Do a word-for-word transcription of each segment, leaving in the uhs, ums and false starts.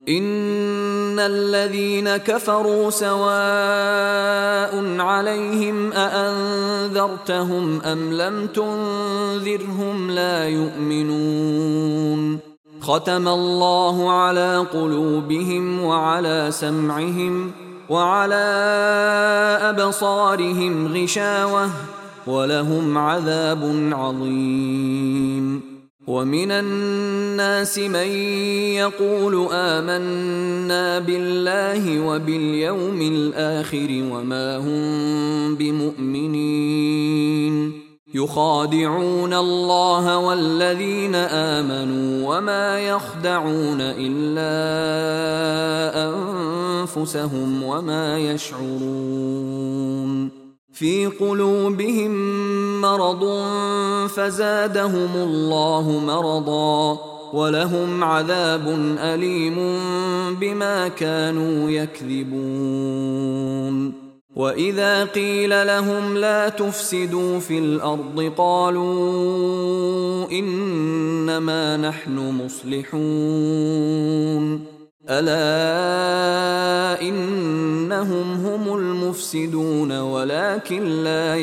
إن الذين كفروا سواء عليهم أأنذرتهم أم لم تنذرهم لا يؤمنون ختم الله على قلوبهم وعلى سمعهم وعلى أبصارهم غشاوة ولهم عذاب عظيم. ومن الناس من يقول آمنا بالله وباليوم الآخر وما هم بمؤمنين يخادعون الله والذين آمنوا وما يخدعون إلا أنفسهم وما يشعرون في قلوبهم مرض فزادهم الله مرضا ولهم عذاب أليم بما كانوا يكذبون. وإذا قيل لهم لا تفسدوا في الأرض قالوا إنما نحن مصلحون ألا إنهم هم المفسدون ولكن لا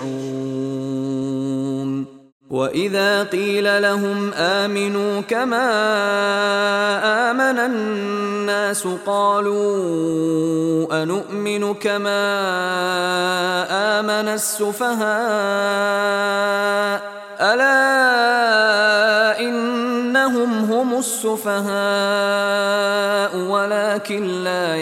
يشعرون. وإذا قيل لهم آمنوا كما آمن الناس قالوا أنؤمن كما آمن السفهاء ألا إنهم هم السفهاء ولكن لا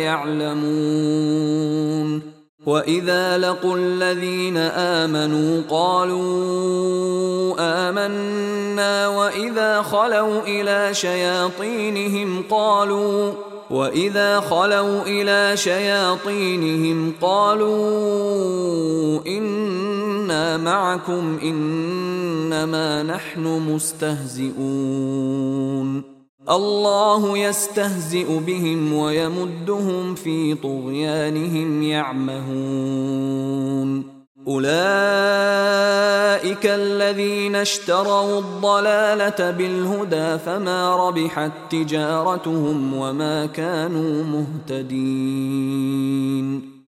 يعلمون. وإذا لقوا الذين آمنوا قالوا آمنا وإذا خلوا إلى شياطينهم قالوا وإذا خلوا إلى شياطينهم قالوا إنا معكم إنما نحن مستهزئون الله يستهزئ بهم ويمدهم في طغيانهم يعمهون. أولئك الذين اشتروا الضلالة بالهدى فما ربحت تجارتهم وما كانوا مهتدين.